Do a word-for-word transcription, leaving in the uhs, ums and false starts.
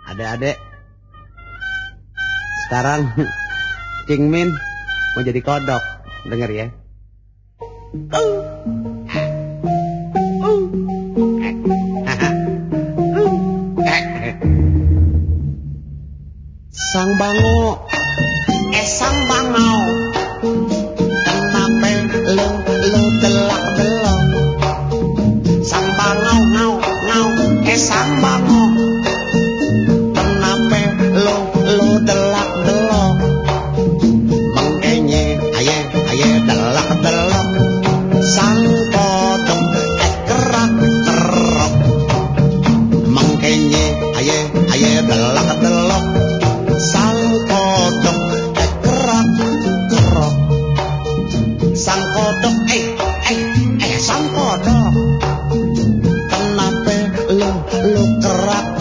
Adek-adek, sekarang Cing Min mau jadi kodok. Denger ya. Sang bango, eh sang bango, kenapa lu lu delak delok? Sang bango ngau ngau, eh sang bango, kenapa lu lu delak delok? Mengkenye aye aye delak delok, sang kodok eh kerak kerok. Mengkenye aye aye delak delok, sang kodok eh kerak kerok. Sang kodok eh eh eh sang kodok, kenapa lu lu kerak